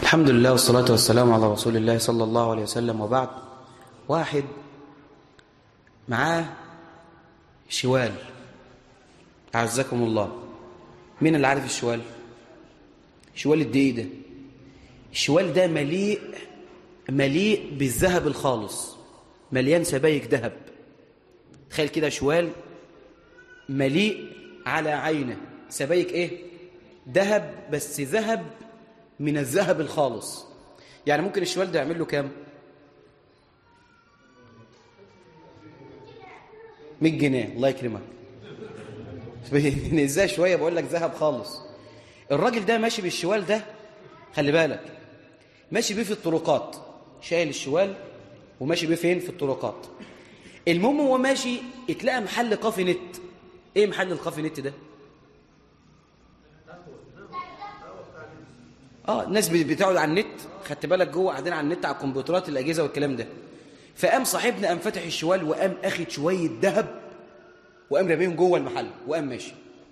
الحمد لله والصلاة والسلام على رسول الله صلى الله عليه وسلم. وبعد، واحد معاه شوال، أعزكم الله. مين اللي عارف الشوال؟ شوال الدقيق ده، الشوال ده مليء بالذهب الخالص، مليان سبايك ذهب. تخيل كده شوال مليء على عينه سبايك ايه؟ ذهب، بس ذهب من الذهب الخالص. يعني ممكن الشوال ده يعمل له كام؟ 100 جنيه. الله يكرمك. ازاي شويه بقول لك ذهب خالص. الراجل ده ماشي بالشوال ده، خلي بالك، ماشي بيه في الطرقات، شايل الشوال وماشي بيه فين؟ في الطرقات. المهم هو ماشي اتلقى محل كافي نت. ايه محل الكافي نت ده؟ الناس بتقعد على النت، خدت بالك، جوه قاعدين على النت، على الكمبيوترات، الاجهزه والكلام ده. فقام صاحبنا قام فاتح الشوال وقام اخد شويه ذهب وقام راميهم جوه المحل وقام ماشي.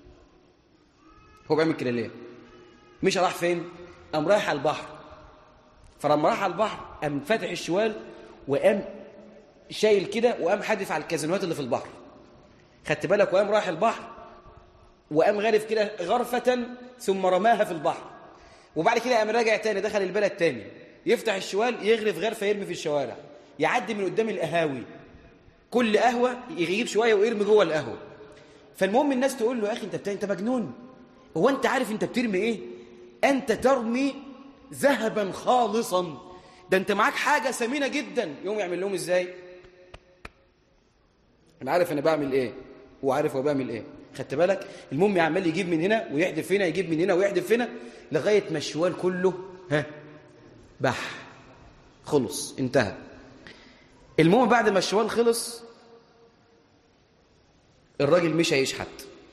هو بيعمل كده ليه؟ مش راح فين؟ قام رايح على البحر. فلما راح على البحر قام فاتح الشوال وقام شايل كده وقام حادف على الكازينوات اللي في البحر، خدت بالك، وقام رايح البحر وقام غارف كده غرفه ثم رماها في البحر. وبعد كده قام راجع تاني، دخل البلد تاني، يفتح الشوال يغرف غرفه يرمي في الشوارع، يعدي من قدام القهاوي، كل قهوه يجيب شويه ويرمي جوه القهوه. فالمهم الناس تقول له: يا اخي انت مجنون، هو انت عارف انت بترمي ايه؟ انت ترمي ذهبا خالصا، ده انت معاك حاجه ثمينه جدا. يوم يعمل لهم ازاي؟ انا عارف انا بعمل ايه، هو عارف هو بعمل ايه، خدت بالك. المهم عمال يجيب من هنا ويحدف هنا، يجيب من هنا ويحدف هنا، لغايه ما الشوال كله بح، خلص، انتهى. المهم بعد ما الشوال خلص الراجل مش هيشحت.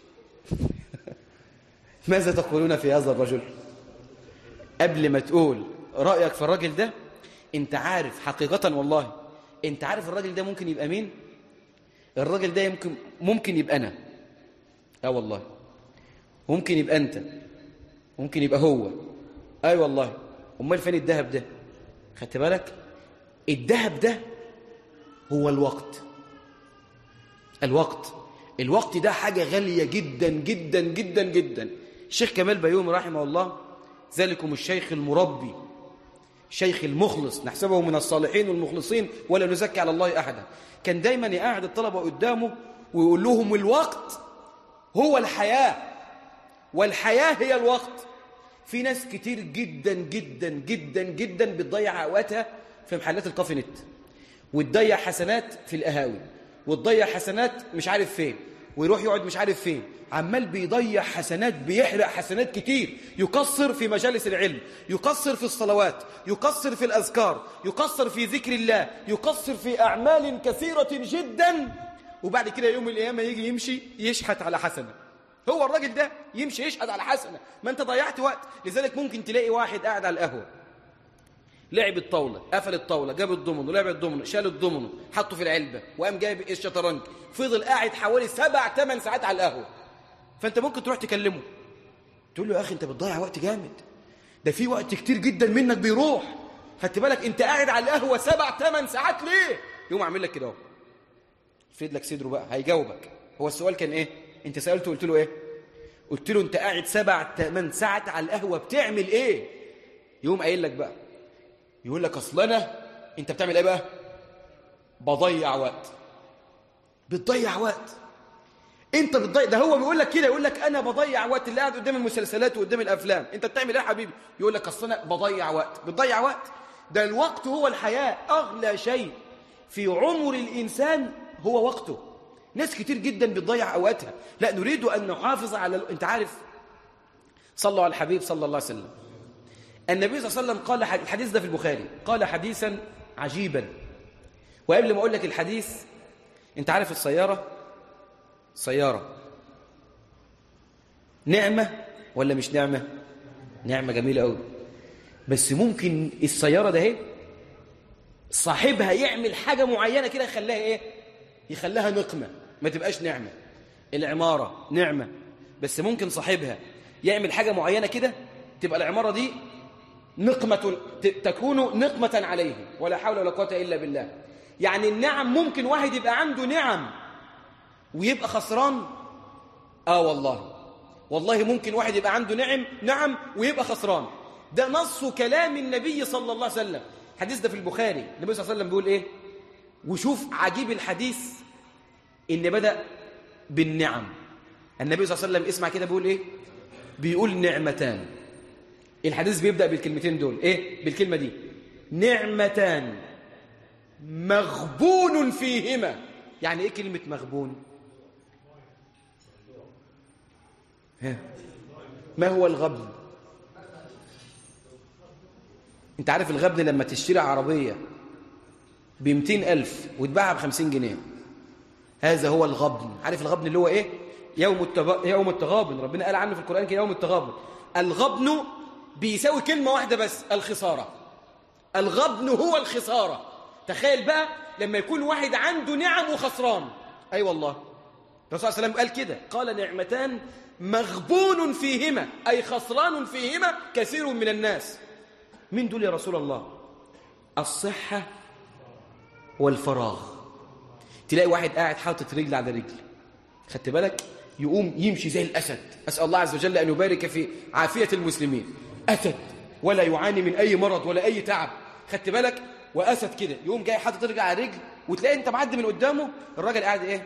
ماذا تقولون في هذا الرجل؟ قبل ما تقول رأيك في الراجل ده، انت عارف حقيقة، والله انت عارف الراجل ده ممكن يبقى مين؟ الراجل ده ممكن يبقى انا، والله ممكن يبقى انت، ممكن يبقى هو، والله. امال فين الذهب ده؟ خدت بالك؟ الذهب ده هو الوقت. الوقت ده حاجة غالية جدا جدا جدا جدا. الشيخ كمال بيومي رحمه الله، ذلكم الشيخ المربي، الشيخ المخلص، نحسبه من الصالحين والمخلصين ولا نزكي على الله أحدا، كان دايما يقعد الطلبة قدامه ويقول لهم: الوقت هو الحياة، والحياة هي الوقت. في ناس كتير جدا جدا جدا جدا بتضيع أوقاتها في محلات الكافي نت، وتضيع حسنات في القهاوي، وتضيع حسنات مش عارف فين، ويروح يقعد مش عارف فين، عمال بيضيع حسنات، بيحرق حسنات كتير، يقصر في مجالس العلم، يقصر في الصلوات، يقصر في الأذكار، يقصر في ذكر الله، يقصر في أعمال كثيرة جدا. وبعد كده يوم القيامة يجي يمشي يشحت على حسنة. هو الراجل ده يمشي يشحت على حسنة، ما انت ضيعت وقت. لذلك ممكن تلاقي واحد قاعد على القهوة، لعب الطاولة، قفل الطاولة، جاب الضمنه، لعب الضمنه، شال الضمنه، حطه في العلبة، وقام جايب الشطرنج، فضل قاعد حوالي 7-8 ساعات على القهوة. فانت ممكن تروح تكلمه، تقول له: يا اخي انت بتضيع وقت جامد، ده في وقت كتير جدا منك بيروح، خدت بالك، انت قاعد على القهوة 7-8 ساعات ليه؟ يقوم عامل لك كده اهو، يفرد لك صدره بقى، هيجاوبك. هو السؤال كان ايه؟ انت سألته قلت له ايه؟ قلت له: انت قاعد 7-8 ساعات على القهوة بتعمل ايه؟ يقوم قايل لك بقى، يقول لك: اصل انا، انت بتعمل ايه بقى؟ بضيع وقت. بتضيع وقت، انت بتضيع. ده هو بيقول لك كده، يقول لك: انا بضيع وقت. اللي قاعد قدام المسلسلات وقدام الافلام، انت بتعمل ايه يا حبيبي؟ يقول لك: اصل انا بضيع وقت. بتضيع وقت؟ ده الوقت هو الحياة. اغلى شيء في عمر الانسان هو وقته. ناس كتير جدا بتضيع اوقاتها. لا، نريد ان نحافظ على انت عارف، صلوا على الحبيب صلى الله عليه وسلم. النبي صلى الله عليه وسلم قال، الحديث ده في البخاري، قال حديثا عجيبا. وقبل ما أقول لك الحديث، أنت عارف السيارة نعمة ولا مش نعمة؟ نعمة جميلة قوي. بس ممكن السيارة ده اهي صاحبها يعمل حاجة معينة كده يخليها ايه؟ يخليها نقمة، ما تبقاش نعمة. العمارة نعمة، بس ممكن صاحبها يعمل حاجة معينة كده تبقى العمارة دي تكون نقمة عليهم، ولا حول ولا قوة إلا بالله. يعني النعم ممكن واحد يبقى عنده نعم ويبقى خسران. والله ممكن واحد يبقى عنده نعم ويبقى خسران. ده نص كلام النبي صلى الله عليه وسلم. الحديث ده في البخاري. النبي صلى الله عليه وسلم بيقول ايه؟ وشوف عجيب الحديث ان بدأ بالنعم. النبي صلى الله عليه وسلم اسمع كده بيقول ايه؟ بيقول نعمتان. الحديث بيبدأ بالكلمتين دول ايه؟ بالكلمة دي نعمتان مغبون فيهما. يعني ايه كلمة مغبون؟ ما هو الغبن؟ انت عارف الغبن لما تشتري عربية ب200,000 وتباعها ب50 جنيه، هذا هو الغبن. عارف الغبن اللي هو ايه؟ يوم التغابن. ربنا قال عنه في القرآن كده يوم التغابن. الغبن بيساوي كلمة واحدة بس، الخسارة. الغبن هو الخسارة. تخيل بقى لما يكون واحد عنده نعم وخسران. أي والله الرسول صلى الله عليه وسلم قال كده، قال نعمتان مغبون فيهما، أي خسران فيهما كثير من الناس. مين دول يا رسول الله؟ الصحة والفراغ. تلاقي واحد قاعد حاطط رجل على رجل، خدت بالك؟ يقوم يمشي زي الأسد. أسأل الله عز وجل أن يبارك في عافية المسلمين. أسد ولا يعاني من أي مرض ولا أي تعب، خدت بالك؟ وأسد كده يقوم جاي حاطط رجل على رجل، وتلاقي أنت معدي من قدامه الراجل قاعد إيه؟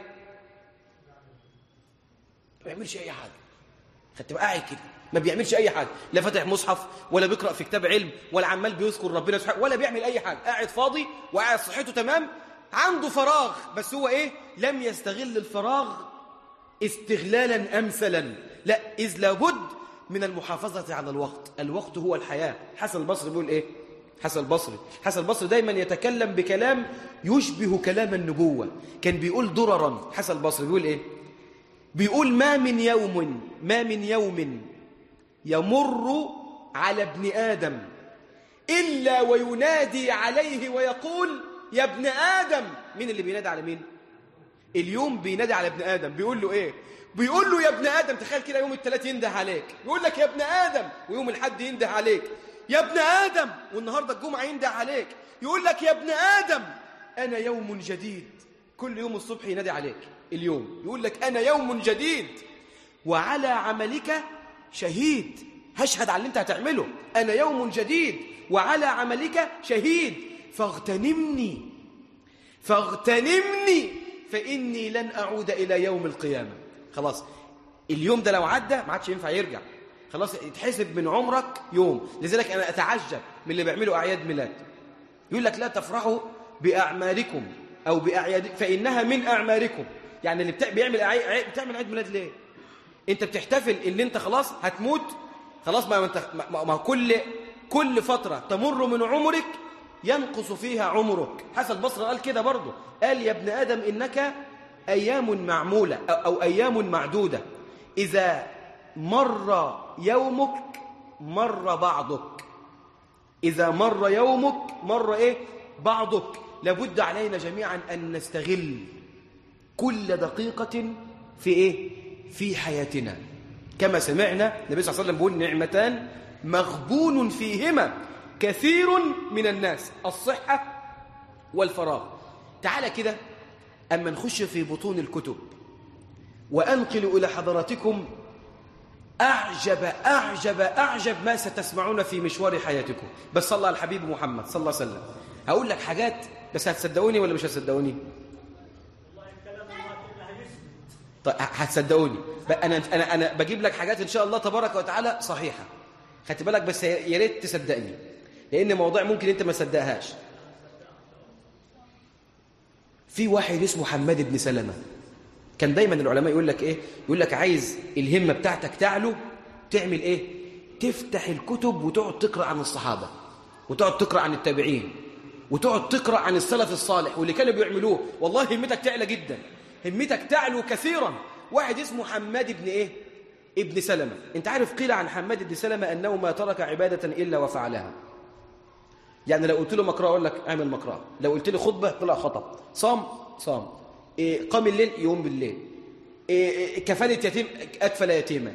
ما بيعملش أي حاجة. خدت بقى قاعد كده ما بيعملش أي حاجة، لا فاتح مصحف ولا بيقرأ في كتاب علم ولا عمال بيذكر ربنا سبحانه ولا بيعمل أي حاجة. قاعد فاضي وقاعد صحته تمام، عنده فراغ، بس هو إيه؟ لم يستغل الفراغ استغلالا أمثلا. لا، إذ لابد من المحافظة على الوقت. الوقت هو الحياة. حسن البصري بيقول إيه؟ حسن البصري دايما يتكلم بكلام يشبه كلام النبوة. كان بيقول دررا. حسن البصري بيقول إيه؟ بيقول ما من يوم يمر على ابن آدم إلا وينادي عليه ويقول يا ابن آدم. مين اللي بينادي على مين؟ اليوم بينادي على ابن آدم. بيقول له إيه؟ بيقول له يا ابن آدم. تخيل كده يوم الثلاث ينده عليك يقول لك يا ابن آدم، ويوم الحد ينده عليك يا ابن آدم، والنهاردة الجمعة ينده عليك يقول لك يا ابن آدم أنا يوم جديد. كل يوم الصبح ينادي عليك اليوم يقول لك أنا يوم جديد وعلى عملك شهيد. هشهد على اللي انت هتعمله. أنا يوم جديد وعلى عملك شهيد فاغتنمني فإني لن أعود إلى يوم القيامة. خلاص اليوم ده لو عدى ما عادش ينفع يرجع، خلاص يتحسب من عمرك يوم. لذلك أنا أتعجب من اللي بيعملوا أعياد ميلاد. يقول لك لا تفرحوا بأعماركم أو بأعياد فإنها من أعماركم. يعني اللي بتعمل عيد ميلاد ليه؟ أنت بتحتفل إن أنت خلاص هتموت. خلاص ما كل فترة تمر من عمرك ينقص فيها عمرك. حسن البصري قال كده برضه، قال يا ابن آدم إنك أيام معمولة أو أيام معدودة، إذا مر يومك مر بعضك. إذا مر يومك مر إيه؟ بعضك. لابد علينا جميعا أن نستغل كل دقيقة في إيه؟ في حياتنا. كما سمعنا النبي صلى الله عليه وسلم بيقول نعمتان مغبون فيهما كثير من الناس، الصحة والفراغ. تعالى كده أما نخش في بطون الكتب وأنقل إلى حضراتكم أعجب ما ستسمعون في مشوار حياتكم. بس صلى على الحبيب محمد صلى الله عليه وسلم. هقول لك حاجات بس هتصدقوني ولا مش هتصدقوني؟ طيب هتصدقوني. أنا بجيب لك حاجات إن شاء الله تبارك وتعالى صحيحة، خدت بالك؟ بس يا ريت تصدقني لأن موضوع ممكن أنت ما تصدقهاش. في واحد اسمه حماد بن سلمة، كان دايما العلماء يقول لك إيه؟ يقول لك عايز الهمة بتاعتك تعلو تعمل إيه؟ تفتح الكتب وتقعد تقرأ عن الصحابة وتقعد تقرأ عن التابعين وتقعد تقرأ عن السلف الصالح واللي كانوا بيعملوه. والله همتك تعلى جدا، همتك تعلو كثيرا. واحد اسمه حماد بن إيه؟ ابن سلمة. انت عارف قيل عن حماد بن سلمة أنه ما ترك عبادة إلا وفعلها. يعني لو قلت له مقرأة أقول لك اعمل مقرأة، لو قلت له خطبة طلع خطب، صام، قام الليل يقوم بالليل، كفالة يتيم أكفل يتيمة،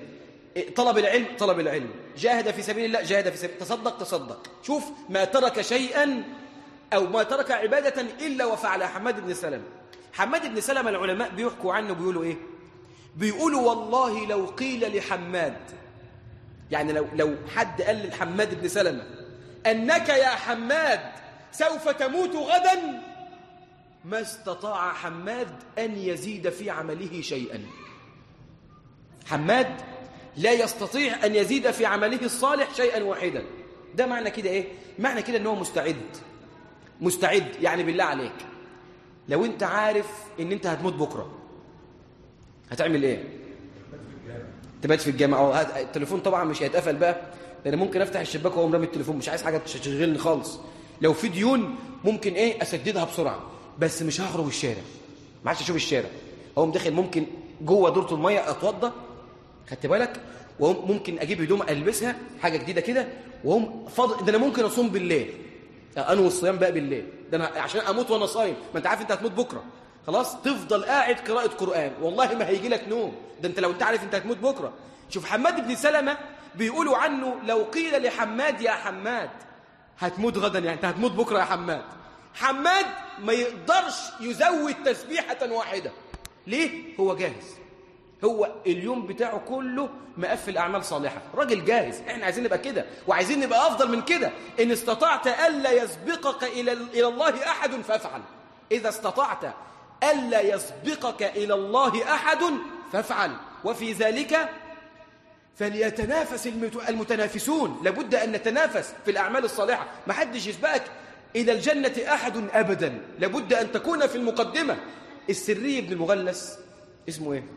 طلب العلم، طلب العلم، جاهد في سبيل الله، جاهد في سبيل، تصدق، تصدق. شوف ما ترك شيئا أو ما ترك عبادة إلا وفعل. حماد بن سلمة، حماد بن سلمة العلماء بيحكوا عنه بيقولوا إيه؟ بيقولوا والله لو قيل لحماد، يعني لو حد قال لحماد بن سلمة أنك يا حماد سوف تموت غدا، ما استطاع حماد أن يزيد في عمله شيئا. حماد لا يستطيع أن يزيد في عمله الصالح شيئا واحدا. ده معنى كده إيه؟ معنى كده أنه مستعد. يعني بالله عليك لو أنت عارف أن أنت هتموت بكرة هتعمل إيه؟ تبات في الجامعة. التليفون طبعا مش هيتقفل بقى، لأن ممكن أفتح الشباك وأقوم رامي التليفون، مش عايز حاجة تشغلني خالص. لو في ديون ممكن إيه أسددها بسرعة، بس مش هخرج الشارع، ما عادش أشوف الشارع. أقوم داخل ممكن جوه دورة المية أتوضى، خدت بالك، وممكن أجيب هدوم ألبسها حاجة جديدة كده، وهم فاضل. ده أنا ممكن أصوم بالليل، أنا والصيام بقى بالليل، ده أنا عشان أموت وأنا صايم. ما أنت عارف أنت هتموت بكرة، خلاص تفضل قاعد قراءة قرآن، والله ما هيجي لك نوم. ده أنت لو أنت عارف أنت هتموت بكرة. شوف حماد بن سلمة بيقولوا عنه لو قيل لحماد يا حماد هتموت غدا، يعني أنت هتموت بكرة يا حماد، حماد ما يقدرش يزود تسبيحة واحدة. ليه؟ هو جاهز، هو اليوم بتاعه كله مقفل أعمال صالحة، راجل جاهز. احنا عايزين نبقى كده، وعايزين نبقى أفضل من كده. إن استطعت ألا يسبقك إلى الله أحد فافعل. إذا استطعت ألا يسبقك إلى الله أحد فافعل، وفي ذلك فليتنافس المتنافسون. لابد أن نتنافس في الأعمال الصالحة، ما حدش يسبقك إلى الجنة أحد أبدا، لابد أن تكون في المقدمة. السري بن المغلس، اسمه إيه؟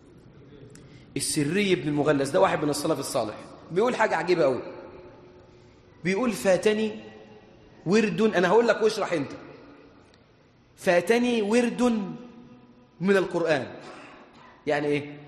السري بن المغلس ده واحد من السلف الصالح، بيقول حاجة عجيبة قوي. بيقول فاتني ورد، أنا هقول لك واشرح أنت. فاتني ورد من القرآن. يعني إيه؟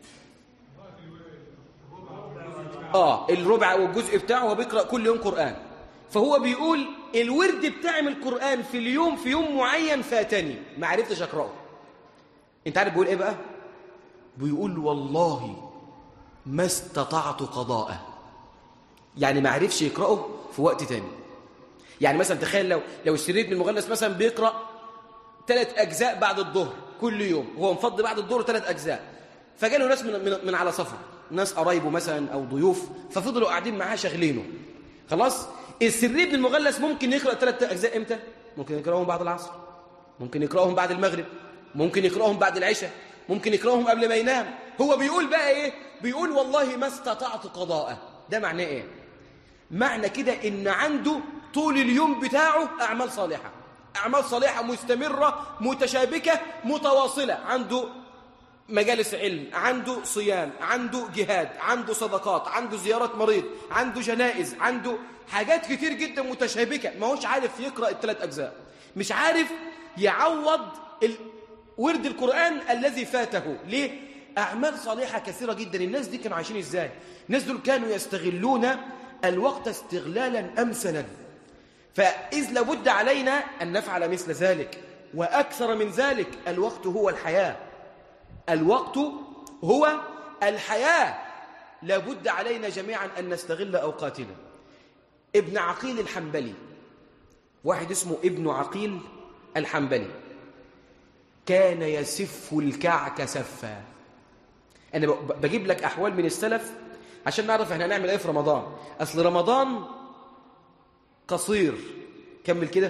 الربع والجزء بتاعه هو بيقرأ كل يوم قرآن. فهو بيقول الورد بتاعي من القرآن في اليوم، في يوم معين فاتني ما عرفتش أقرأه. أنت عارف بيقول إيه بقى؟ بيقول والله ما استطعت قضاءه، يعني ما عرفش يقرأه في وقت تاني. يعني مثلا تخيل لو السري بن المغلس مثلا بيقرأ 3 أجزاء بعد الظهر كل يوم، هو مفضي بعد الظهر 3 أجزاء، فجاله ناس من على سفر، ناس قرايبه مثلا أو ضيوف، ففضلوا قاعدين معاه شغلينه. خلاص السري بن المغلس ممكن يقرأ 3 أجزاء إمتى؟ ممكن يقرأهم بعد العصر، ممكن يقرأهم بعد المغرب، ممكن يقرأهم بعد العشاء، ممكن يقرأهم قبل ما ينام. هو بيقول بقى إيه؟ بيقول والله ما استطعت قضاءه. ده معناه إيه؟ معنى كده إن عنده طول اليوم بتاعه أعمال صالحة، أعمال صالحة مستمرة متشابكة متواصلة. عنده مجالس علم، عنده صيام، عنده جهاد، عنده صدقات، عنده زيارة مريض، عنده جنائز، عنده حاجات كتير جدا متشابكة. ما هوش عارف يقرأ 3 أجزاء، مش عارف يعوض ورد القرآن الذي فاته. ليه؟ أعمال صالحة كثيرة جدا. الناس دي كانوا عايشين إزاي؟ الناس دول كانوا يستغلون الوقت استغلالا أمثلا. فإذ لابد علينا أن نفعل مثل ذلك وأكثر من ذلك. الوقت هو الحياة، الوقت هو الحياة. لابد علينا جميعا أن نستغل أوقاتنا. ابن عقيل الحنبلي، واحد اسمه ابن عقيل الحنبلي، كان يسف الكعك سفا. أنا بجيب لك أحوال من السلف عشان نعرف احنا هنعمل ايه في رمضان. أصل رمضان قصير. كمل كده،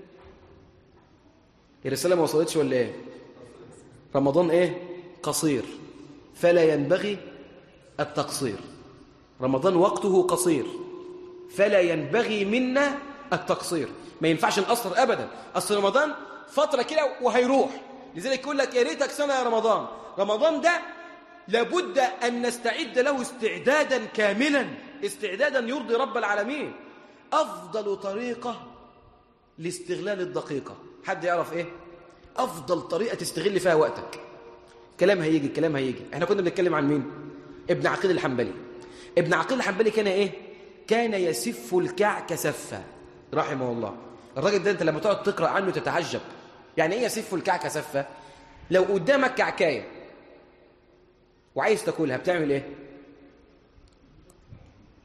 الرسالة ما وصلتش ولا ايه؟ رمضان ايه؟ قصير، فلا ينبغي التقصير. رمضان وقته قصير، فلا ينبغي منا التقصير. ما ينفعش نقصر أبدا. أصل رمضان فترة كده وهيروح، لذلك يقول لك يا ريتك سنة يا رمضان. رمضان ده لابد أن نستعد له استعدادا كاملا، استعدادا يرضي رب العالمين. أفضل طريقة لاستغلال الدقيقة، حد يعرف إيه؟ أفضل طريقة تستغل فيها وقتك. كلام هيجي، الكلام هيجي. احنا كنا بنتكلم عن مين؟ ابن عقيل الحنبلي. ابن عقيل الحنبلي كان إيه؟ كان يسف الكعك سفا رحمه الله. الراجل ده أنت لما تقعد تقرأ عنه تتعجب. يعني إيه يسف الكعك سفا؟ لو قدامك كعكاية وعايز تاكلها بتعمل إيه؟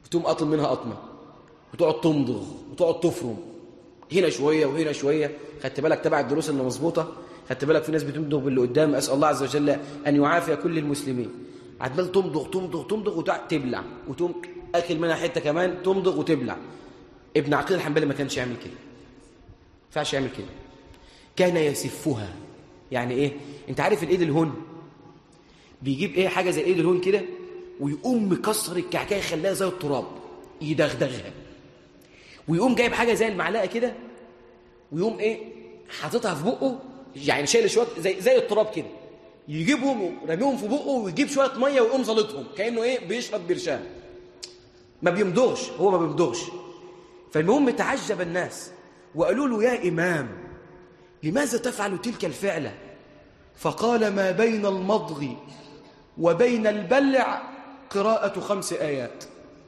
وتقوم قاطم منها قطمه وتقعد تمضغ وتقعد تفرم هنا شويه وهنا شويه. خدت بالك تبع الدروس اللي مظبوطه؟ خدت بالك في ناس بتمضغ باللي قدام، اسال الله عز وجل ان يعافي كل المسلمين. عمال تمضغ تمضغ تمضغ وتقعد تبلع وتقوم اكل منها حته كمان تمضغ وتبلع. ابن عقيل الحنبلي ما كانش يعمل كده، ما ينفعش يعمل كده. كان يسفها. يعني ايه؟ انت عارف الايد الهون بيجيب ايه؟ حاجه زي الايد الهون كده ويقوم مكسر الكعكه يخليها زي التراب يدغدغها، ويقوم جايب حاجه زي المعلقه كده ويقوم ايه حاططها في بقه، يعني شايل شويه زي التراب كده، يجيبهم ورميهم في بقه ويجيب شويه ميه ويقوم زلطهم كانه ايه بيشرب برشام. ما بيمضغش، هو ما بيمضغش. فالمهم تعجب الناس وقالوا له يا إمام لماذا تفعل تلك الفعلة؟ فقال ما بين المضغ وبين البلع قراءة 5 آيات.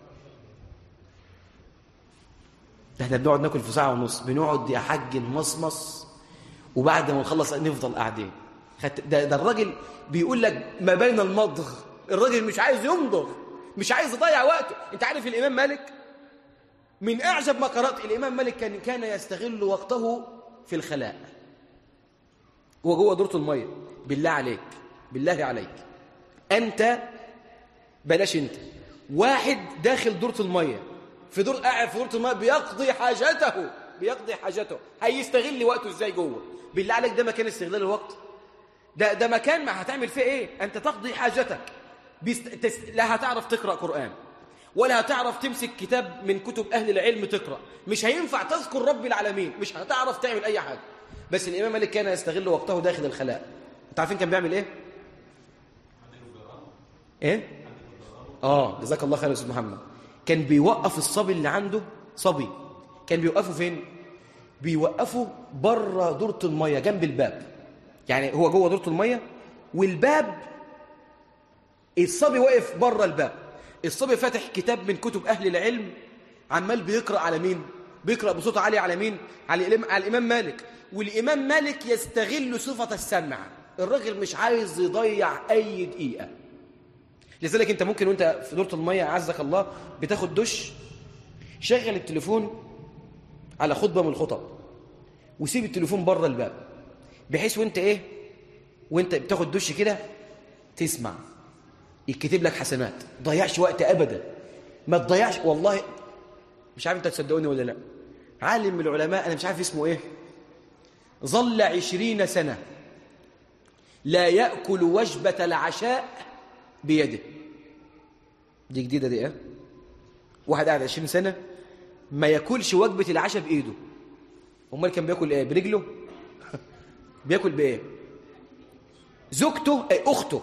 ده احنا بنقعد ناكل في ساعة ونص، بنقعد يا حاج نمصمص وبعد ما نخلص نفضل قاعدين. ده الراجل بيقول لك ما بين المضغ، الراجل مش عايز يمضغ، مش عايز يضيع وقته. انت عارف الإمام مالك من أعجب ما قرأت، الإمام مالك كان يستغل وقته في الخلاء وجوه دورة المية. بالله عليك، بالله عليك، أنت بلاش أنت، واحد داخل دورة المية في دور، قاعد في دورة المية بيقضي حاجته هيستغل وقته ازاي جوه؟ بالله عليك ده مكان استغلال الوقت؟ ده مكان ما هتعمل فيه ايه؟ أنت تقضي حاجتك لا هتعرف تقرأ قرآن ولا هتعرف تمسك كتاب من كتب أهل العلم تقرأ، مش هينفع تذكر رب العالمين، مش هتعرف تعمل أي حاجة. بس الإمام مالك كان يستغل وقته داخل الخلاء. أنت عارفين كان بيعمل إيه؟ إيه؟ جزاك الله خير يا أستاذ محمد. كان بيوقف الصبي اللي عنده صبي، كان بيوقفه فين؟ بيوقفه بره دورة المية جنب الباب. يعني هو جوه دورة المية والباب، الصبي واقف بره الباب، الصبي فاتح كتاب من كتب أهل العلم عمال بيقرأ على مين؟ بيقرأ بصوت عالي على مين؟ على الإمام مالك. والإمام مالك يستغل صفة السمع، الراجل مش عايز يضيع أي دقيقة. لذلك أنت ممكن وأنت في دورة المية عزك الله بتاخد دش، شغل التليفون على خطبة من الخطب وسيب التليفون بره الباب، بحيث وأنت بتاخد دش كده تسمع، يكتب لك حسنات. ضيعش وقت أبدا، ما تضيعش. والله مش عارف أنت تصدقوني ولا لا، عالم من العلماء أنا مش عارف اسمه إيه، ظل 20 سنة لا يأكل وجبة العشاء بيده. دي جديدة دي واحد قاعد 20 سنة ما يأكلش وجبة العشاء بإيده. أمال كان بيأكل إيه؟ برجله؟ بيأكل بإيه؟ زوجته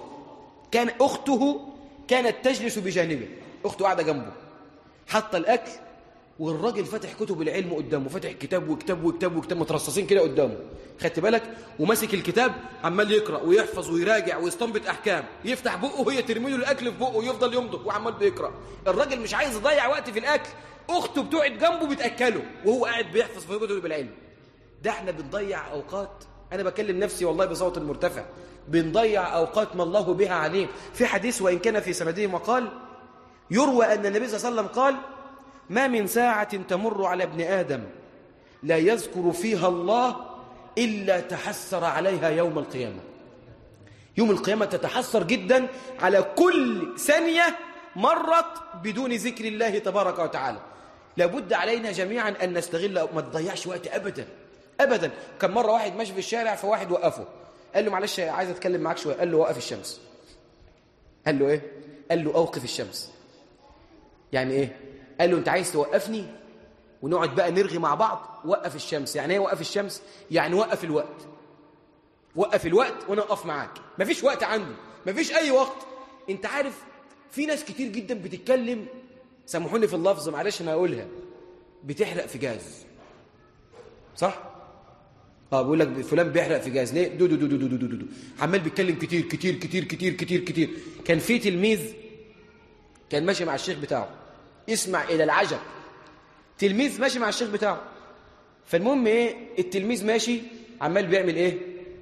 أخته كانت تجلس بجانبه، أخته قاعدة جنبه حتى الأكل والراجل فاتح كتب العلم قدامه، فاتح كتاب وكتاب وكتاب وكتاب مترصصين كده قدامه، خدت بالك؟ وماسك الكتاب عمال يقرأ ويحفظ ويراجع ويستنبط أحكام، يفتح بقه وهي ترمي له الأكل في بقه ويفضل يمضغ وعمال بيقرأ. الراجل مش عايز يضيع وقت في الأكل، أخته بتقعد جنبه بتأكله وهو قاعد بيحفظ في كتب العلم. ده احنا بنضيع أوقات، أنا بكلم نفسي والله بصوت مرتفع، بنضيع أوقات ما الله بها عليم. في حديث وإن كان في سنده مقال، يروى أن النبي صلى الله عليه وسلم قال ما من ساعة تمر على ابن آدم لا يذكر فيها الله إلا تحسر عليها يوم القيامة. يوم القيامة تتحسر جدا على كل ثانية مرت بدون ذكر الله تبارك وتعالى. لابد علينا جميعا أن نستغل، ما تضيعش وقت أبدا أبدا. كان مرة واحد ماشي في الشارع فواحد وقفه، قال له معلش عايز أتكلم معاك شوية، قال له وقف الشمس. قال له إيه؟ قال له أوقف الشمس. يعني إيه؟ قال له أنت عايز توقفني ونقعد بقى نرغي مع بعض؟ وقف الشمس. يعني إيه وقف الشمس؟ يعني وقف الوقت، وقف الوقت وأنا أقف معاك. مفيش وقت عندي، مفيش أي وقت. أنت عارف في ناس كتير جدا بتتكلم، سامحوني في اللفظ معلش أنا أقولها، بتحرق في جاز، صح؟ بيقول لك فلان بيحرق في جاز ليه؟ دو دو دو دو دو دو دو. عمال بيتكلم كتير كتير كتير كتير كتير كتير. كان في تلميذ كان ماشي مع الشيخ بتاعه، اسمع إلى العجب، تلميذ ماشي مع الشيخ بتاعه. فالمهم التلميذ ماشي عمال بيعمل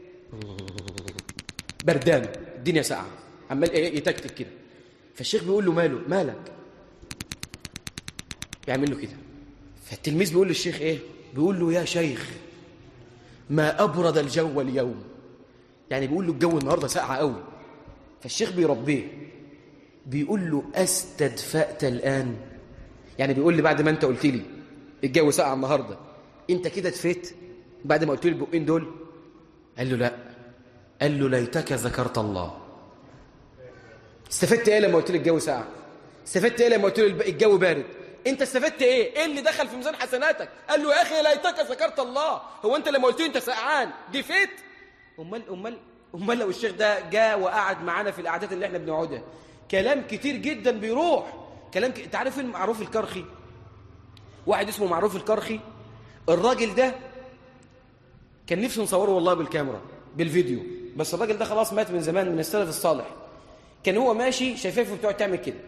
بردان، الدنيا ساقعه، عمال يتكتك كده. فالشيخ بيقول له مالك؟ يعمل له كده. فالتلميذ بيقول للشيخ ايه؟ بيقول له يا شيخ ما أبرد الجو اليوم، يعني بيقول له الجو النهاردة ساقعة قوي. فالشيخ بيربيه بيقول له أستدفأت الآن، يعني بيقول لي بعد ما أنت قلت لي الجو ساقعة النهاردة أنت كده دفيت بعد ما قلت لي البقين دول؟ قال له لا. قال له ليتك ذكرت الله. استفدت ايه لما قلت لي الجو ساقع؟ استفدت ايه لما قلت لي الجو بارد؟ انت استفدت ايه؟ ايه اللي دخل في ميزان حسناتك؟ قال له يا اخي ليتك ذكرت الله. هو انت لما قلت لي انت سقعان دفيت؟ امال لو الشيخ ده جاء وقعد معانا في القعدات اللي احنا بنقعدها، كلام كتير جدا بيروح. انت عارف معروف الكرخي؟ واحد اسمه معروف الكرخي. الراجل ده كان نفسه نصوره والله بالكاميرا بالفيديو، بس الراجل ده خلاص مات من زمان، من السلف الصالح. كان هو ماشي شفايفه بتقعد تعمل كده.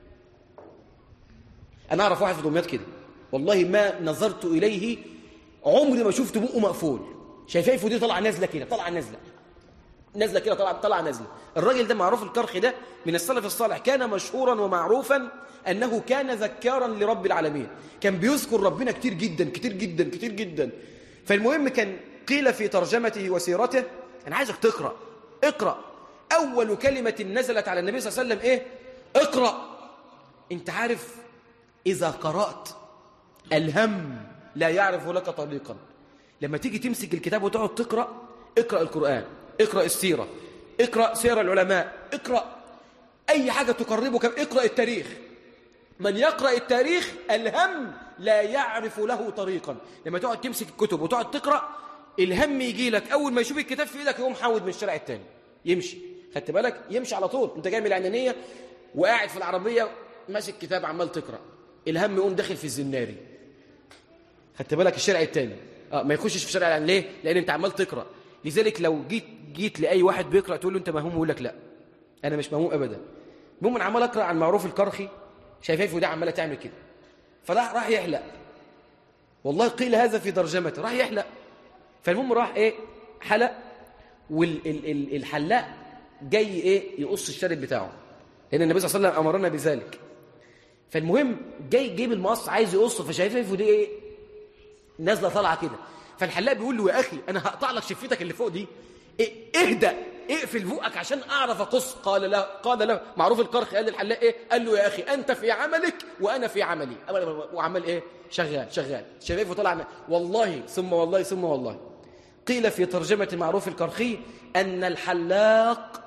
انا اعرف واحد في دمياط كده والله ما نظرت اليه عمري ما شفت بقه مقفول، شفايفه دي طالعه نازله كده، طالعه نازله كده، طالعه نازله. الراجل ده معروف الكرخي ده من السلف الصالح، كان مشهورا ومعروفا انه كان ذكارا لرب العالمين، كان بيذكر ربنا كتير جدا كتير جدا كتير جدا. فالمهم كان قيل في ترجمته وسيرته، انا عايزك اقرا اول كلمه نزلت على النبي صلى الله عليه وسلم ايه؟ اقرا. انت عارف اذا قرات الهم لا يعرف لك طريقا. لما تيجي تمسك الكتاب وتقعد تقرا، اقرا القران، اقرا السيره، اقرا سير العلماء، اقرا اي حاجه تقربك، اقرا التاريخ. من يقرا التاريخ الهم لا يعرف له طريقا. لما تقعد تمسك الكتب وتقعد تقرا، الهم يجي لك اول ما يشوف الكتاب في ايدك يقوم حاود من الشارع الثاني يمشي. خدت بالك؟ يمشي على طول. انت جاي من العنانيه وقاعد في العربيه ماسك كتاب عمال تقرا، الهم يقوم داخل في الزناري. خدت بالك؟ الشارع الثاني ما يخشش في شارع ليه؟ لان انت عمال تقرا. لذلك لو جيت لاي واحد بيقرا تقول له انت مهموم، يقول لك لا انا مش مهموم ابدا. المهم انا عمال اقرا عن معروف الكرخي، شايفايفه ده عماله تعمل كده، راح يحلق. والله قيل هذا في ترجمته، راح يحلق. فالمهم راح ايه؟ حلق. والحلاق جاي ايه؟ يقص الشارب بتاعه، لان النبي صلى الله عليه وسلم امرنا بذلك. فالمهم جاي جيب المقص عايز يقصه، فشايفايفه دي ايه؟ نازله طالعه كده. فالحلاق بيقول له يا اخي انا هقطع لك شفتك اللي فوق دي، اهدى اقفل بوقك عشان اعرف اقص. قال له معروف الكرخي قال للحلاق ايه؟ قال له يا اخي انت في عملك وانا في عملي. وعمل ايه؟ شغال شفايفه طلع. والله ثم والله ثم والله قيل في ترجمه معروف الكرخي ان الحلاق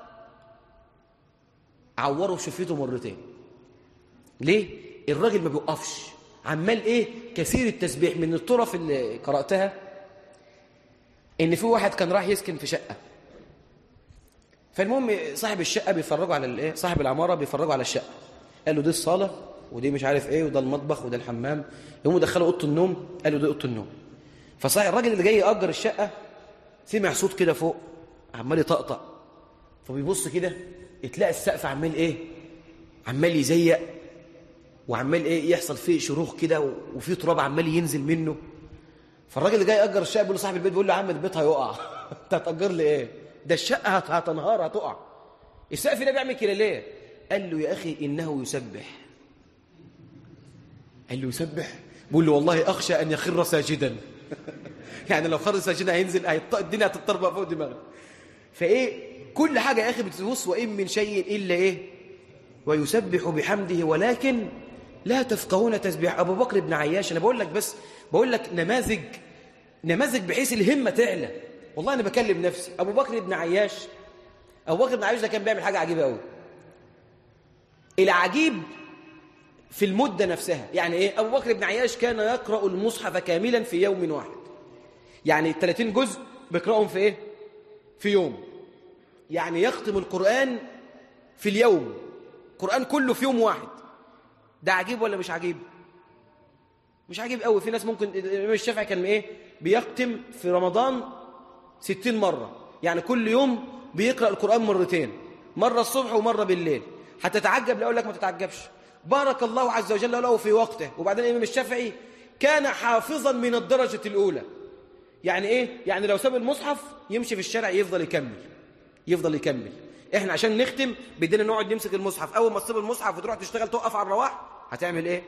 عوره شفته مرتين. ليه؟ الراجل ما بيوقفش، عمال ايه؟ كثير التسبيح. من الطرف اللي قراتها ان في واحد كان راح يسكن في شقه، فالمهم صاحب الشقه بيفرجوا على الايه؟ صاحب العماره بيفرجوا على الشقه، قال له دي الصاله ودي مش عارف ايه وده المطبخ وده الحمام. يقوموا دخلوا اوضه النوم، قالوا دي اوضه النوم. فصاحب الراجل اللي جاي يأجر الشقه سمع صوت كده فوق عمال يطقطق، فبيبص كده تلاقي السقف عمال ايه؟ عمال يزيق، وعمال ايه؟ يحصل فيه شروخ كده، وفيه تراب عمال ينزل منه. فالراجل اللي جاي يأجر الشقه بيقول لصاحب البيت، بيقول له يا عم البيت هيقع انت هتأجر لي ايه؟ ده الشقه هتنهار هتقع. السقف ده بيعمل كده ليه؟ قال له يا اخي انه يسبح. قال له يسبح؟ بيقول له والله اخشى ان يخر ساجدا يعني لو خر ساجدا هينزل الدنيا هتتطربق فوق دماغه. فايه كل حاجه يا اخي بتبص، وان من شيء الا ايه؟ ويسبح بحمده ولكن لا تفقهون تسبيح. ابو بكر بن عياش، انا بقول لك نماذج بحيث الهمه تعلى. والله انا بكلم نفسي. ابو بكر بن عياش ده كان بيعمل حاجه عجيبه قوي. العجيب في المده نفسها. يعني ايه؟ ابو بكر بن عياش كان يقرا المصحف كاملا في يوم واحد، يعني 30 جزء بيقراهم في ايه؟ في يوم. يعني يختم القران في اليوم، القران كله في يوم واحد. ده عجيب ولا مش عجيب؟ مش عجيب قوي. في ناس ممكن الإمام الشافعي كان ايه؟ بيختم في رمضان 60 مرة، يعني كل يوم بيقرأ القرآن مرتين، مرة الصبح ومرة بالليل. هتتعجب؟ لا أقول لك ما تتعجبش. بارك الله عز وجل له في وقته. وبعدين الإمام الشافعي كان حافظا من الدرجة الأولى. يعني إيه؟ يعني لو ساب المصحف يمشي في الشارع يفضل يكمل. إحنا عشان نختم بدنا نقعد نمسك المصحف. أول ما تسيب المصحف وتروح تشتغل توقف على الرواح، هتعمل إيه؟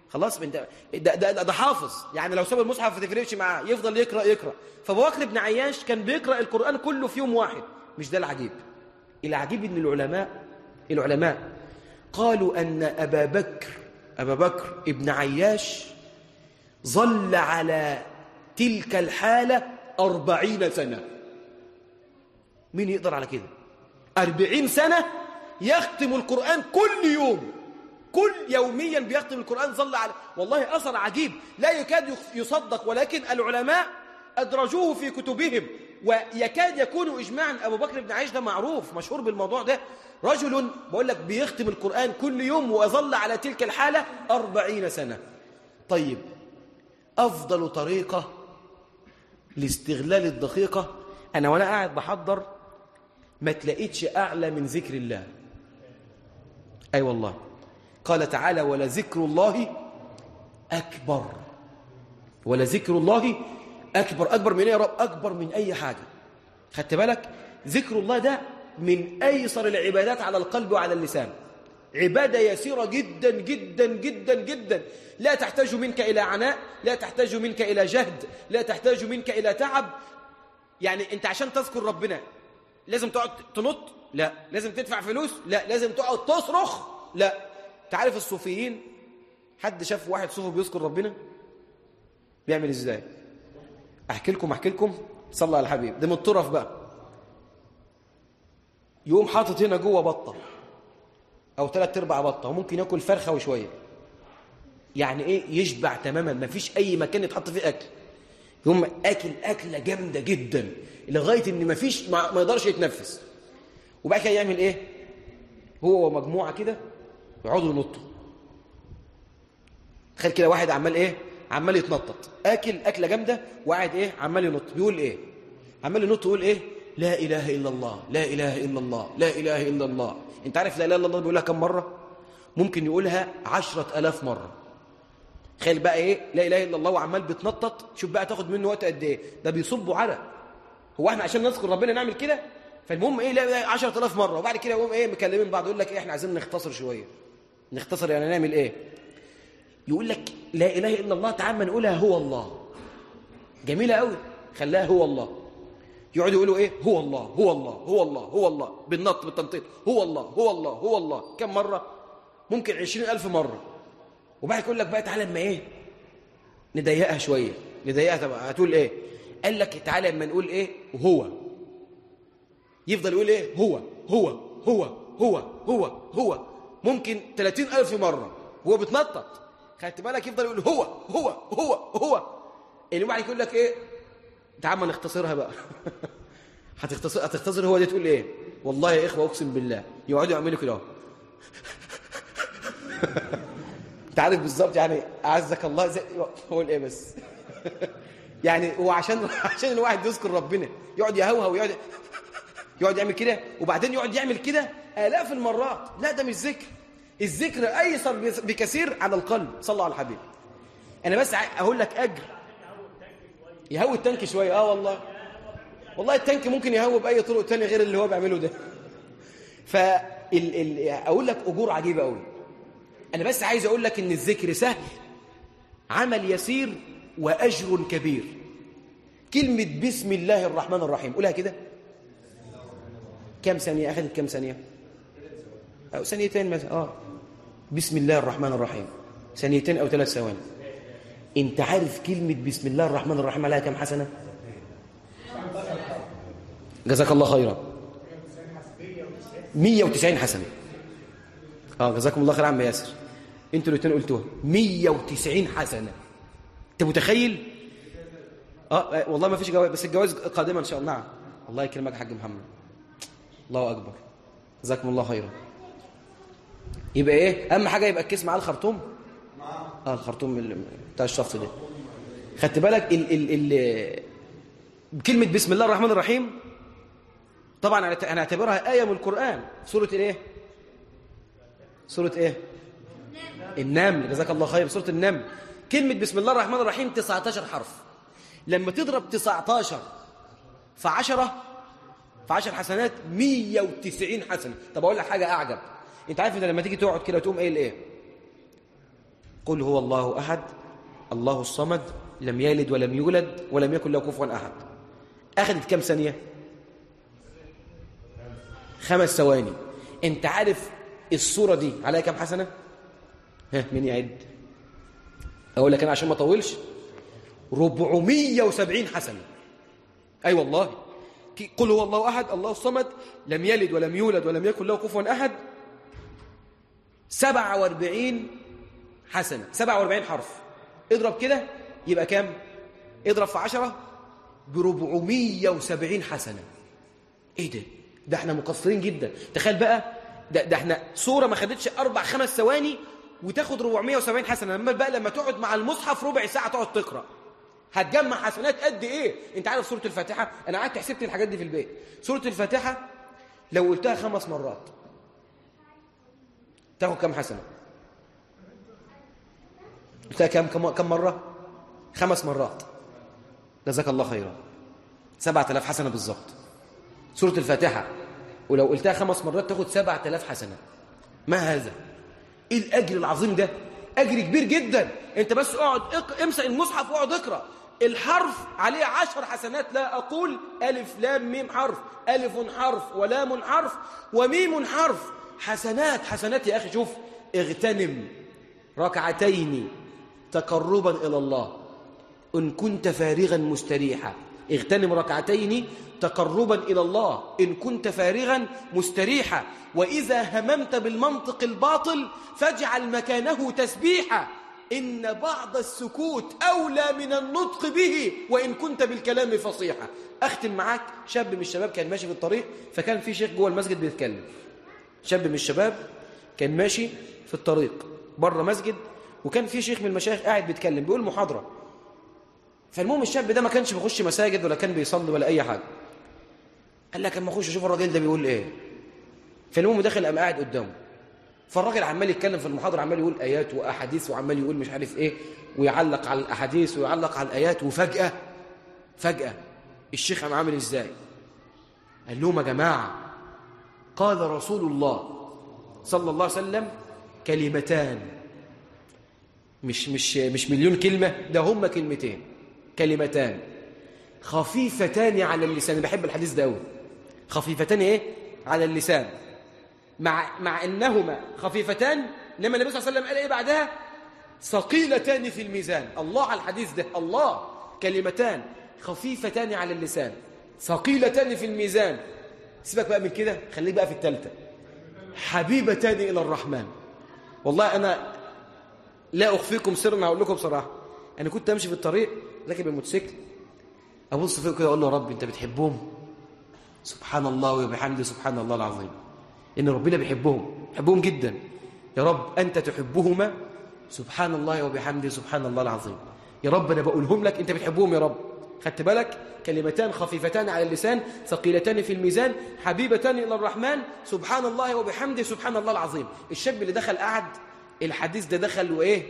خلاص ده حافظ، يعني لو ساب المصحف ما تفرقش معاه، يفضل يقرأ. فأبو بكر بن عياش كان بيقرأ القرآن كله في يوم واحد. مش ده العجيب. العجيب ان العلماء قالوا ان ابا بكر ابن عياش ظل على تلك الحالة 40 سنة. مين يقدر على كده؟ 40 سنة يختم القرآن كل يوم، كل يوميا بيختم القرآن. ظل على، والله أثر عجيب لا يكاد يصدق، ولكن العلماء أدرجوه في كتبهم، ويكاد يكون إجماعا. أبو بكر بن عياش ده معروف مشهور بالموضوع ده، رجل بقول لك بيختم القرآن كل يوم وظل على تلك الحالة 40 سنة. طيب، أفضل طريقة لاستغلال الدقيقة، أنا وأنا قاعد بحضر ما تلاقيتش أعلى من ذكر الله. أي والله، قال تعالى ولذكر الله أكبر. ولذكر الله أكبر. أكبر من إيه يا رب؟ أكبر من أي حاجة. خدت بالك؟ ذكر الله ده من أيسر العبادات على القلب وعلى اللسان. عبادة يسيرة جدا جدا جدا جدا، لا تحتاج منك إلى عناء، لا تحتاج منك إلى جهد، لا تحتاج منك إلى تعب. يعني أنت عشان تذكر ربنا لازم تقعد تنط؟ لا. لازم تدفع فلوس؟ لا. لازم تقعد تصرخ؟ لا. تعرف الصوفيين، حد شاف واحد صوفي بيذكر ربنا بيعمل ازاي؟ احكي لكم صلى على الحبيب. ده من الطرف بقى. يقوم حاطط هنا جوه بطه او 3/4 بطه، وممكن ياكل فرخه وشويه، يعني ايه؟ يشبع تماما، ما فيش اي مكان يتحط فيه اكل. يقوم اكله جامده جدا لغايه ان ما فيش، ما يقدرش يتنفس. وبعد كده يعمل ايه؟ هو ومجموعه كده يقعدوا ينطوا. تخيل كده واحد عمال ايه؟ عمال يتنطط، اكله جامده، وقاعد ايه؟ عمال ينط. بيقول ايه؟ عمال ينط يقول ايه؟ لا اله الا الله، لا اله الا الله، لا اله الا الله. انت عارف لا اله الا الله بيقولها كم مره؟ ممكن يقولها 10,000 مره. تخيل بقى ايه؟ لا اله الا الله وعمال بيتنطط. شوف بقى تاخد منه وقت قد ايه؟ ده بيصبوا على، هو احنا عشان نذكر ربنا نعمل كده؟ فالمهم ايه؟ لا 10,000 مره. وبعد كده يقوم ايه؟ مكلمين بعض، يقول لك ايه؟ احنا عايزين نختصر شويه. نختصر يعني نعمل ايه؟ يقول لك لا اله الا الله، تعال ما نقولها هو الله. جميله قوي، خلاها هو الله. يقعدوا يقولوا ايه؟ هو الله، هو الله، هو الله، هو الله، بالنط بالتنطيط، هو الله، هو الله، هو الله. كم مره؟ ممكن 20,000 مره. وبعد يقول لك بقى تعالى اما ايه؟ نضيقها شويه. نضيقها. طب هتقول ايه؟ قال لك تعالى اما نقول ايه؟ هو. يفضل يقول ايه؟ هو هو هو هو هو هو. ممكن 30,000 مره وهو بيتنطط. خدت بالك؟ يفضل يقول هو هو هو هو. اللي بعد يقول لك ايه؟ تعال ما نختصرها بقى. هتختصر هو دي تقول ايه؟ والله يا اخوه اقسم بالله يقعدوا يعملوا كده. انت عارف بالظبط يعني اعزك الله زي هو ايه بس. يعني هو عشان الواحد يذكر ربنا يقعد يهوهو ويقعد يعمل كده، وبعدين يقعد يعمل كده آلاف المرات. لا، ده مش ذكر. الذكر ايسر بكثير على القلب. صلى على الحبيب. انا بس اقول لك اجر يهوي التانك شويه. والله التانك ممكن يهوي باي طرق تانية غير اللي هو بيعمله ده. اقول لك اجور عجيبه قوي. انا بس عايز اقول لك ان الذكر سهل، عمل يسير، واجر كبير. كلمه بسم الله الرحمن الرحيم، قولها كده. كم ثانيه اخذت؟ كم ثانيه؟ أو ثانيتين مثلا. بسم الله الرحمن الرحيم، ثانيتين او 3 ثواني. انت عارف كلمه بسم الله الرحمن الرحيم عليها كم حسنه؟ جزاك الله خيرا. 190 حسنه. جزاكم الله خير عم ياسر، انتوا الاثنين قلتوها. 190 حسنه. انت متخيل؟ والله ما فيش جواز، بس الجواز قادمه ان شاء الله. نعم. الله يكرمك يا حاج محمد. الله اكبر. جزاكم الله خيرا. يبقى ايه اهم حاجه؟ يبقى الكيس معاه الخرطوم. الخرطوم بتاع الشخص ده. خدت بالك؟ كلمه بسم الله الرحمن الرحيم طبعا انا اعتبرها ايه من القران. سوره ايه؟ سوره ايه؟ النمل. جزاك الله خير. سوره النمل. كلمه بسم الله الرحمن الرحيم 19 حرف. لما تضرب 19 في 10 حسنات 190 حسنه. طب اقول لك حاجه اعجب. انت عارف ان لما تيجي تقعد كده تقوم قايل ايه؟ قل هو الله أحد الله الصمد لم يلد ولم يولد ولم يكن له كفوا أحد. أخذت كم ثانية؟ 5 ثواني. أنت عارف الصورة دي عليها كم حسنة؟ ها مين يعد؟ أقول لك أنا عشان ما أطولش، 470 حسنة. أي والله. قل هو الله أحد الله الصمد لم يلد ولم يولد ولم يكن له كفوا أحد، 47 حسنة، 47 حرف. اضرب كده يبقى كام؟ اضرب في 10 ب470 حسنة. ايه ده؟ ده احنا مقصرين جدا. تخيل بقى ده احنا صورة ما خدتش 4-5 ثواني وتاخد 470 حسنة. لما تقعد مع المصحف ربع ساعة تقعد تقرأ هتجمع حسنات قد ايه؟ انت عارف سورة الفاتحة، انا قعدت حسبت الحاجات دي في البيت. سورة الفاتحة لو قلتها 5 مرات تاخد كم حسنة؟ قلتها كم مرة؟ 5 مرات. جزاك الله خيرا. 7000 حسنة بالظبط. سورة الفاتحة ولو قلتها 5 مرات تاخد 7000 حسنة. ما هذا؟ ايه الأجر العظيم ده؟ أجر كبير جدا. انت بس اقعد امسك المصحف واقعد اقرأ. الحرف عليه 10 حسنات. لا أقول ألف لام ميم حرف، ألف حرف ولام حرف وميم حرف. حسنات يا أخي. شوف، اغتنم ركعتين تقربا إلى الله إن كنت فارغا مستريحا. اغتنم ركعتين تقربا إلى الله إن كنت فارغا مستريحا. وإذا هممت بالمنطق الباطل فاجعل مكانه تسبيحا. إن بعض السكوت أولى من النطق به وإن كنت بالكلام فصيحا. أختم معاك. شاب من الشباب كان ماشي في الطريق، فكان في شيخ جوه المسجد بيتكلم. شاب من الشباب كان ماشي في الطريق بره مسجد، وكان في شيخ من المشايخ قاعد بيتكلم بيقول محاضرة. فالمهم الشاب ده ما كانش بيخش مساجد ولا كان بيصلي ولا أي حاجة. قال لك اما اخش اشوف الراجل ده بيقول ايه. فالمهم دخل قام قاعد قدامه، فالراجل عمال يتكلم في المحاضرة، عمال يقول آيات وأحاديث وعمال يقول مش عارف إيه ويعلق على الأحاديث ويعلق على الآيات. وفجأة الشيخ قام عامل إزاي؟ قال لهم يا جماعة قال رسول الله صلى الله عليه وسلم كلمتان، مش مليون كلمة، ده هم كلمتين، كلمتان خفيفتان على اللسان. أنا بحب الحديث ده قوي. خفيفتان إيه؟ على اللسان. مع أنهما خفيفتان، إنما النبي صلى الله عليه وسلم قال إيه بعدها؟ ثقيلتان في الميزان. الله على الحديث ده، الله. كلمتان خفيفتان على اللسان ثقيلتان في الميزان. سيبك بقى من كده، خليك بقى في الثالثة، حبيبتان إلى الرحمن. والله أنا لا أخفيكم سرا، هقول لكم بصراحة. أنا كنت أمشي في الطريق راكب الموتوسيكل، أبص فيه كده أقول له يا رب أنت بتحبهم؟ سبحان الله وبحمده سبحان الله العظيم. إن ربنا بيحبهم جدا. يا رب أنت تحبهما سبحان الله وبحمده سبحان الله العظيم. يا رب أنا بقولهم لك أنت بتحبهم يا رب. خدت بالك؟ كلمتان خفيفتان على اللسان ثقيلتان في الميزان حبيبتان إلى الرحمن سبحان الله وبحمده سبحان الله العظيم. الشاب اللي دخل قعد الحديث ده دخل وإيه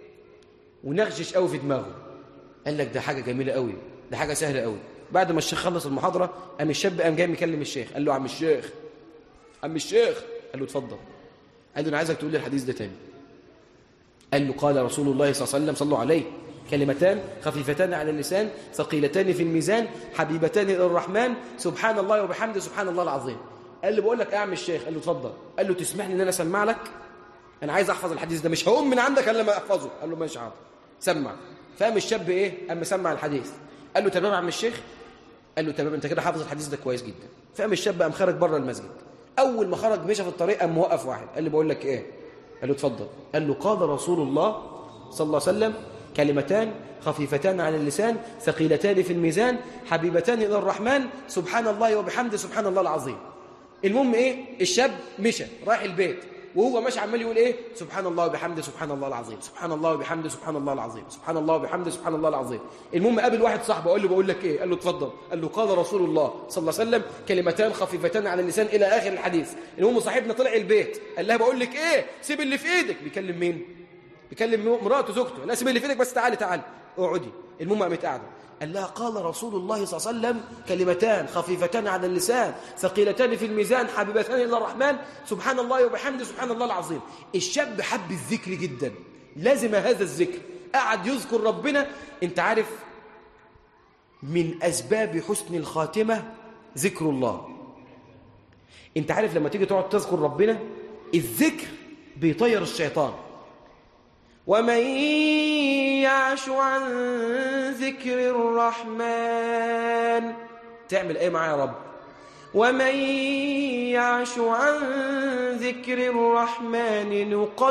ونغشش قوي في دماغه. قال لك ده حاجة جميلة قوي، ده حاجة سهلة قوي. بعد ما الشيخ خلص المحاضرة قام الشاب قام جاي مكلم الشيخ، قال له عم الشيخ قال له اتفضل. قال له أنا عايزك تقول لي الحديث ده تاني. قال له قال رسول الله صلى الله عليه وسلم صلوا عليه كلمتان خفيفتان على اللسان ثقيلتان في الميزان حبيبتان إلى الرحمن سبحان الله وبحمده سبحان الله العظيم. قال له بقول لك يا عم الشيخ. قال له اتفضل. قال له تسمحني ان انا اسمع لك؟ انا عايز احفظ الحديث ده، مش هقوم من عندك الا لما احفظه. قال له ماشي حاضر سمع. فقام الشاب ايه؟ قام سمع الحديث. قال له تمام يا عم الشيخ. قال له تمام، انت كده حافظ الحديث ده كويس جدا. فقام الشاب قام خرج بره المسجد. اول ما خرج مشى في الطريق قام موقف واحد، قال له بقول لك ايه؟ قال له اتفضل. قال له قال رسول الله صلى الله عليه وسلم كلمتان خفيفتان على اللسان ثقيلتان في الميزان حبيبتان إلى الرحمن سبحان الله وبحمده سبحان الله العظيم. المهم ايه؟ الشاب مشى رايح البيت وهو ماشي عمال يقول ايه؟ سبحان الله وبحمده سبحان الله العظيم، سبحان الله وبحمده سبحان الله العظيم، سبحان الله وبحمده سبحان الله العظيم. المهم قابل واحد صاحبه قال له بقول لك ايه؟ قال له اتفضل. قال له قال رسول الله صلى الله عليه وسلم كلمتان خفيفتان على اللسان الى اخر الحديث. المهم صاحبنا طلع البيت قال لها بقول لك ايه؟ سيب اللي في ايدك. بيكلم مين؟ بيكلم مراته زوجته. لا سيب اللي في ايدك بس تعالي اقعدي. المهم قامت قاعده. قال لها قال رسول الله صلى الله عليه وسلم كلمتان خفيفتان على اللسان ثقيلتان في الميزان حبيبتان إلى الرحمن سبحان الله وبحمده سبحان الله العظيم. الشاب حب الذكر جدا لازم هذا الذكر، قعد يذكر ربنا. انت عارف من أسباب حسن الخاتمة ذكر الله. انت عارف لما تيجي تقعد تذكر ربنا، الذكر بيطير الشيطان. ومن يعش عن ذكر الرحمن، تعمل ايه معايا يا رب؟ ومن يعش عن ذكر الرحمن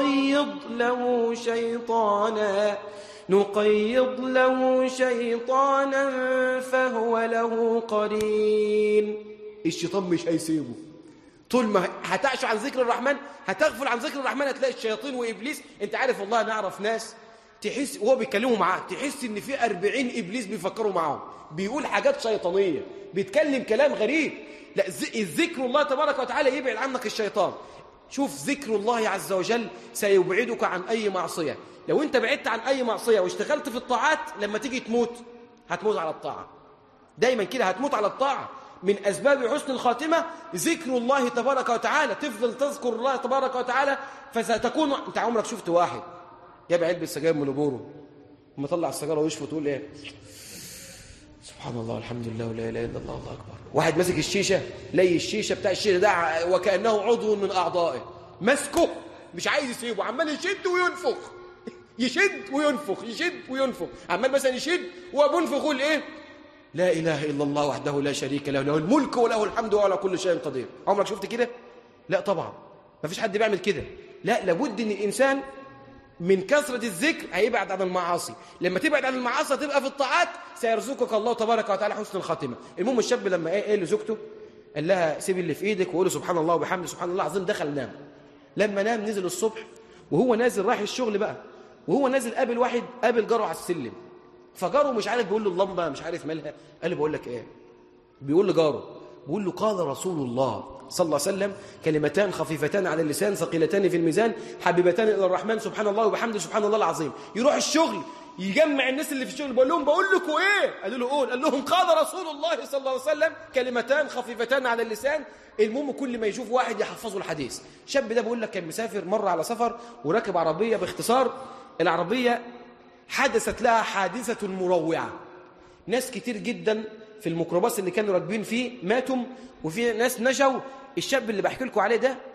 نقيض له شيطانا فهو له قرين. الشيطان مش هيسيبه طول ما هتعش عن ذكر الرحمن، هتغفل عن ذكر الرحمن، هتلاقي الشياطين وإبليس. انت عارف والله نعرف ناس تحس وهو بيتكلموا معاك تحس ان في 40 إبليس بيفكروا معاهم، بيقول حاجات شيطانية، بيتكلم كلام غريب. لا، الذكر الله تبارك وتعالى يبعد عنك الشيطان. شوف ذكر الله عز وجل سيبعدك عن أي معصية. لو انت بعدت عن أي معصية واشتغلت في الطاعات، لما تيجي تموت هتموت على الطاعة، دايما كده هتموت على الطاعة. من أسباب حسن الخاتمة ذكر الله تبارك وتعالى، تفضل تذكر الله تبارك وتعالى فستكون. انت عمرك شفت واحد جاب علبة سجاير من لبوره ومطلع السجارة ويشفط وتقول ايه؟ سبحان الله والحمد لله ولا اله الا الله والله اكبر. واحد ماسك الشيشة، لي الشيشة بتاع الشيشة ده وكأنه عضو من أعضائه، ماسكه مش عايز يسيبه، عمال يشد وينفخ، يشد وينفخ، يشد وينفخ، عمال مثلا يشد وبنفخ يقول ايه؟ لا إله إلا الله وحده لا شريك له، له الملك وله الحمد وهو على كل شيء قدير. عمرك شفت كده؟ لا طبعا، ما فيش حد بيعمل كده. لا، لابد ان الانسان من كثرة الذكر هيبعد عن المعاصي. لما تبعد عن المعاصي تبقى في الطاعات، سيرزقك الله تبارك وتعالى حسن الخاتمة. المهم الشاب لما قال لزوجته، قال لها سيب اللي في ايدك وقولي سبحان الله وبحمده سبحان الله العظيم، دخل نام. لما نام نزل الصبح، وهو نازل رايح الشغل بقى، وهو نازل قابل واحد، قابل جاره على السلم، فجاره مش عارف، بيقول له اللمبه مش عارف مالها. قال له بقول لك ايه؟ بيقول لجاره، بيقول له قال رسول الله صلى الله عليه وسلم كلمتان خفيفتان على اللسان ثقيلتان في الميزان حبيبتان الى الرحمن سبحان الله وبحمده سبحان الله العظيم. يروح الشغل يجمع الناس اللي في الشغل، بقول لهم بقول لكم ايه؟ قالوا له قول. قال لهم قال رسول الله صلى الله عليه وسلم كلمتان خفيفتان على اللسان. المهم كل ما يشوف واحد يحفظه الحديث. الشاب ده بيقول لك كان مسافر مره على سفر وراكب عربيه، باختصار العربيه حدثت لها حادثة مروعة. ناس كتير جدا في الميكروباص اللي كانوا راكبين فيه ماتوا، وفي ناس نجوا. الشاب اللي بحكي لكم عليه ده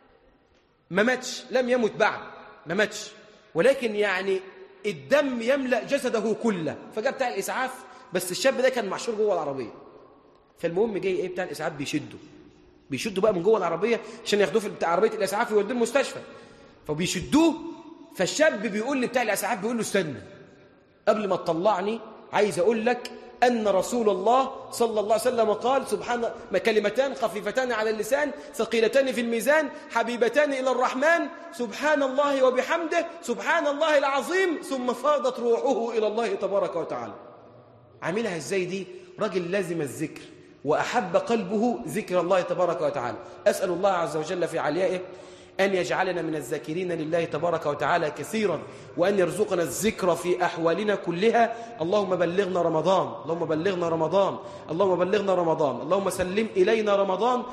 ما ماتش، لم يمت بعد، ما ماتش، ولكن يعني الدم يملأ جسده كله. فجاء بتاع الإسعاف، بس الشاب ده كان محشور جوه العربية. فالمهم جاي ايه بتاع الإسعاف بيشدوا بقى من جوه العربية عشان ياخدوه في بتاع عربية الإسعاف ويودوه المستشفى. فبيشدوه، فالشاب بيقول لبتاع الإسعاف، بيقول له استنى قبل ما تطلعني، عايز أقول لك أن رسول الله صلى الله عليه وسلم قال سبحان كلمتان خفيفتان على اللسان ثقيلتان في الميزان حبيبتان إلى الرحمن سبحان الله وبحمده سبحان الله العظيم، ثم فاضت روحه إلى الله تبارك وتعالى. عاملها ازاي دي؟ راجل لازم الذكر وأحب قلبه ذكر الله تبارك وتعالى. أسأل الله عز وجل في عليائه أن يجعلنا من الذاكرين لله تبارك وتعالى كثيرا، وأن يرزقنا الذكر في أحوالنا كلها. اللهم بلغنا رمضان، اللهم بلغنا رمضان، اللهم بلغنا رمضان، اللهم سلم إلينا رمضان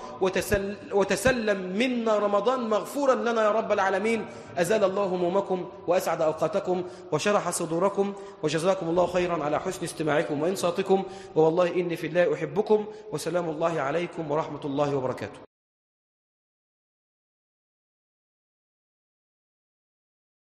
وتسلم منا رمضان مغفورا لنا يا رب العالمين. أزال الله همومكم وأسعد أوقاتكم وشرح صدوركم، وجزاكم الله خيرا على حسن استماعكم وإنصاتكم، ووالله إني في الله أحبكم، وسلام الله عليكم ورحمة الله وبركاته.